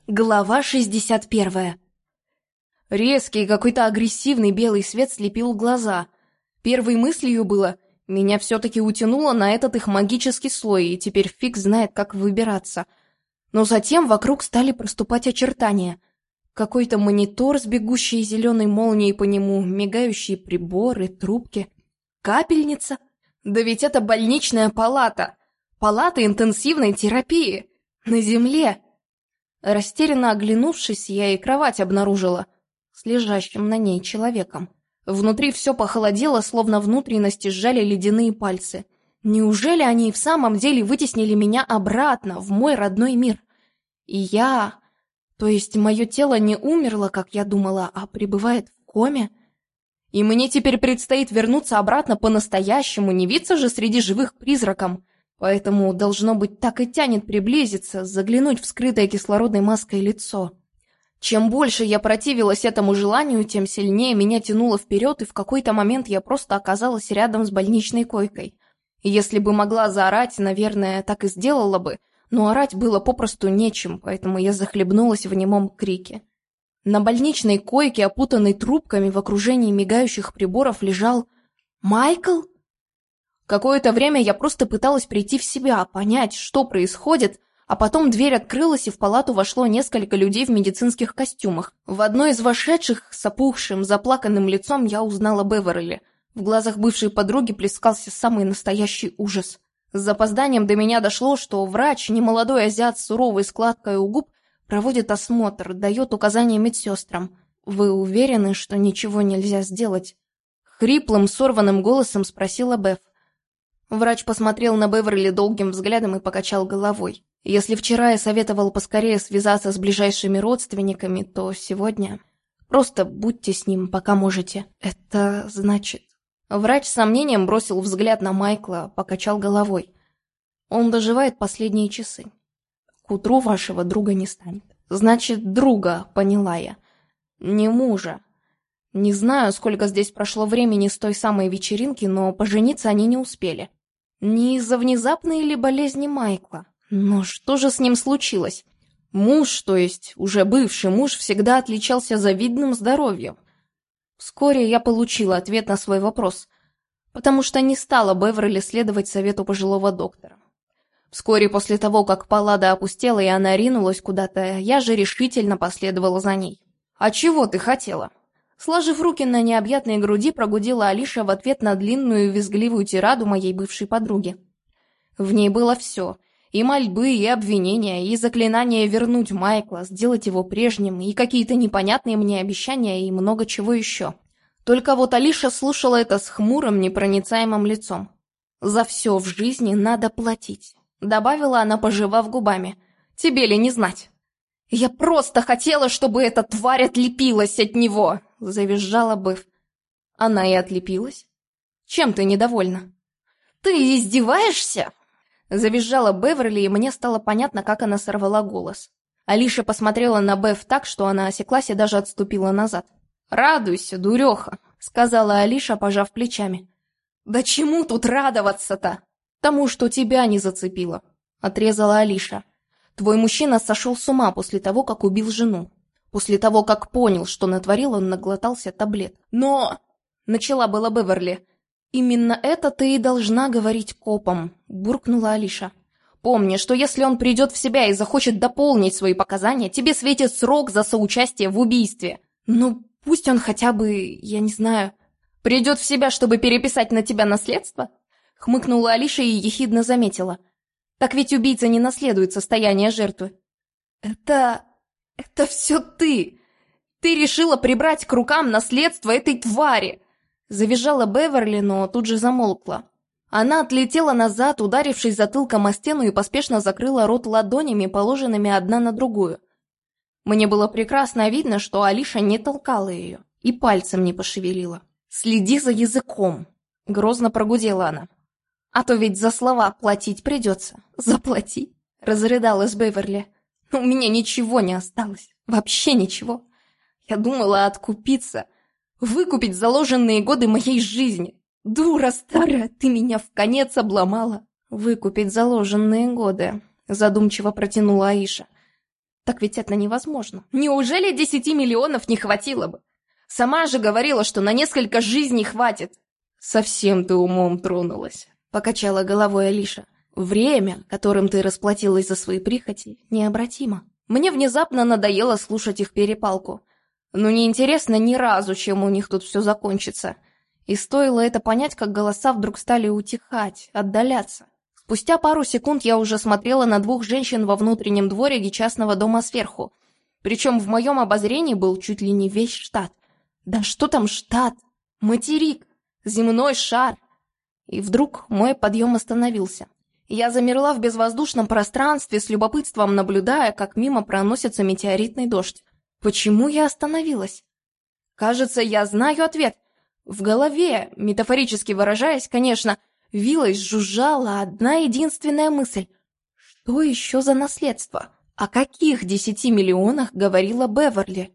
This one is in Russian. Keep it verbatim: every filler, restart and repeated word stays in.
Глава шестьдесят первая. Резкий, какой-то агрессивный белый свет слепил глаза. Первой мыслью было: меня все-таки утянуло на этот их магический слой, и теперь фиг знает, как выбираться. Но затем вокруг стали проступать очертания. Какой-то монитор с бегущей зеленой молнией по нему, мигающие приборы, трубки. Капельница? Да ведь это больничная палата! Палата интенсивной терапии! На земле! Растерянно оглянувшись, я и кровать обнаружила с лежащим на ней человеком. Внутри все похолодело, словно внутренности сжали ледяные пальцы. Неужели они и в самом деле вытеснили меня обратно, в мой родной мир? И я... То есть мое тело не умерло, как я думала, а пребывает в коме? И мне теперь предстоит вернуться обратно по-настоящему, не виться же среди живых призраком. Поэтому, должно быть, так и тянет приблизиться, заглянуть в скрытое кислородной маской лицо. Чем больше я противилась этому желанию, тем сильнее меня тянуло вперед, и в какой-то момент я просто оказалась рядом с больничной койкой. И если бы могла заорать, наверное, так и сделала бы, но орать было попросту нечем, поэтому я захлебнулась в немом крике. На больничной койке, опутанной трубками в окружении мигающих приборов, лежал Майкл? Какое-то время я просто пыталась прийти в себя, понять, что происходит, а потом дверь открылась, и в палату вошло несколько людей в медицинских костюмах. В одной из вошедших, с опухшим, заплаканным лицом, я узнала Беверли. В глазах бывшей подруги плескался самый настоящий ужас. С запозданием до меня дошло, что врач, немолодой азиат с суровой складкой у губ, проводит осмотр, дает указания медсестрам. «Вы уверены, что ничего нельзя сделать?» Хриплым, сорванным голосом спросила Беф. Врач посмотрел на Беверли долгим взглядом и покачал головой. Если вчера я советовал поскорее связаться с ближайшими родственниками, то сегодня... Просто будьте с ним, пока можете. Это значит... Врач с сомнением бросил взгляд на Майкла, покачал головой. Он доживает последние часы. К утру вашего друга не станет. Значит, друга, поняла я. Не мужа. Не знаю, сколько здесь прошло времени с той самой вечеринки, но пожениться они не успели. Не из-за внезапной ли болезни Майкла? Но что же с ним случилось? Муж, то есть уже бывший муж, всегда отличался завидным здоровьем. Вскоре я получила ответ на свой вопрос, потому что не стала Беверли следовать совету пожилого доктора. Вскоре после того, как палата опустела и она ринулась куда-то, я же решительно последовала за ней. «А чего ты хотела?» Сложив руки на необъятной груди, прогудела Алиша в ответ на длинную визгливую тираду моей бывшей подруги. В ней было все. И мольбы, и обвинения, и заклинания вернуть Майкла, сделать его прежним, и какие-то непонятные мне обещания, и много чего еще. Только вот Алиша слушала это с хмурым, непроницаемым лицом. «За все в жизни надо платить», — добавила она, пожевав губами. «Тебе ли не знать?» «Я просто хотела, чтобы эта тварь отлепилась от него!» — завизжала Бэф. Она и отлепилась. «Чем ты недовольна?» «Ты издеваешься?» — завизжала Беверли, и мне стало понятно, как она сорвала голос. Алиша посмотрела на Бэф так, что она осеклась и даже отступила назад. «Радуйся, дуреха!» — сказала Алиша, пожав плечами. «Да чему тут радоваться-то?» «Тому, что тебя не зацепило», — отрезала Алиша. «Твой мужчина сошел с ума после того, как убил жену. После того, как понял, что натворил, он наглотался таблет. Но...» — начала была Беверли. «Именно это ты и должна говорить копам», — буркнула Алиша. «Помни, что если он придет в себя и захочет дополнить свои показания, тебе светит срок за соучастие в убийстве. Ну, пусть он хотя бы, я не знаю, придет в себя, чтобы переписать на тебя наследство?» — хмыкнула Алиша и ехидно заметила. «Так ведь убийца не наследует состояние жертвы». «Это... это все ты! Ты решила прибрать к рукам наследство этой твари!» Завизжала Беверли, но тут же замолкла. Она отлетела назад, ударившись затылком о стену, и поспешно закрыла рот ладонями, положенными одна на другую. Мне было прекрасно видно, что Алиша не толкала ее и пальцем не пошевелила. «Следи за языком!» — грозно прогудела она. «А то ведь за слова платить придется. Заплати!» — разрыдалась Беверли. «У меня ничего не осталось. Вообще ничего. Я думала откупиться, выкупить заложенные годы моей жизни. Дура старая, ты меня вконец обломала!» «Выкупить заложенные годы», — задумчиво протянула Аиша. Так ведь это невозможно. Неужели десяти миллионов не хватило бы? Сама же говорила, что на несколько жизней хватит. Совсем ты умом тронулась, покачала головой Алиша. Время, которым ты расплатилась за свои прихоти, необратимо. Мне внезапно надоело слушать их перепалку. Ну, неинтересно ни разу, чем у них тут все закончится. И стоило это понять, как голоса вдруг стали утихать, отдаляться. Спустя пару секунд я уже смотрела на двух женщин во внутреннем дворике частного дома сверху. Причем в моем обозрении был чуть ли не весь штат. Да что там штат? Материк, земной шар. И вдруг мой подъем остановился. Я замерла в безвоздушном пространстве, с любопытством наблюдая, как мимо проносится метеоритный дождь. Почему я остановилась? Кажется, я знаю ответ. В голове, метафорически выражаясь, конечно, вилась, жужжала одна единственная мысль. Что еще за наследство? О каких десяти миллионах говорила Беверли?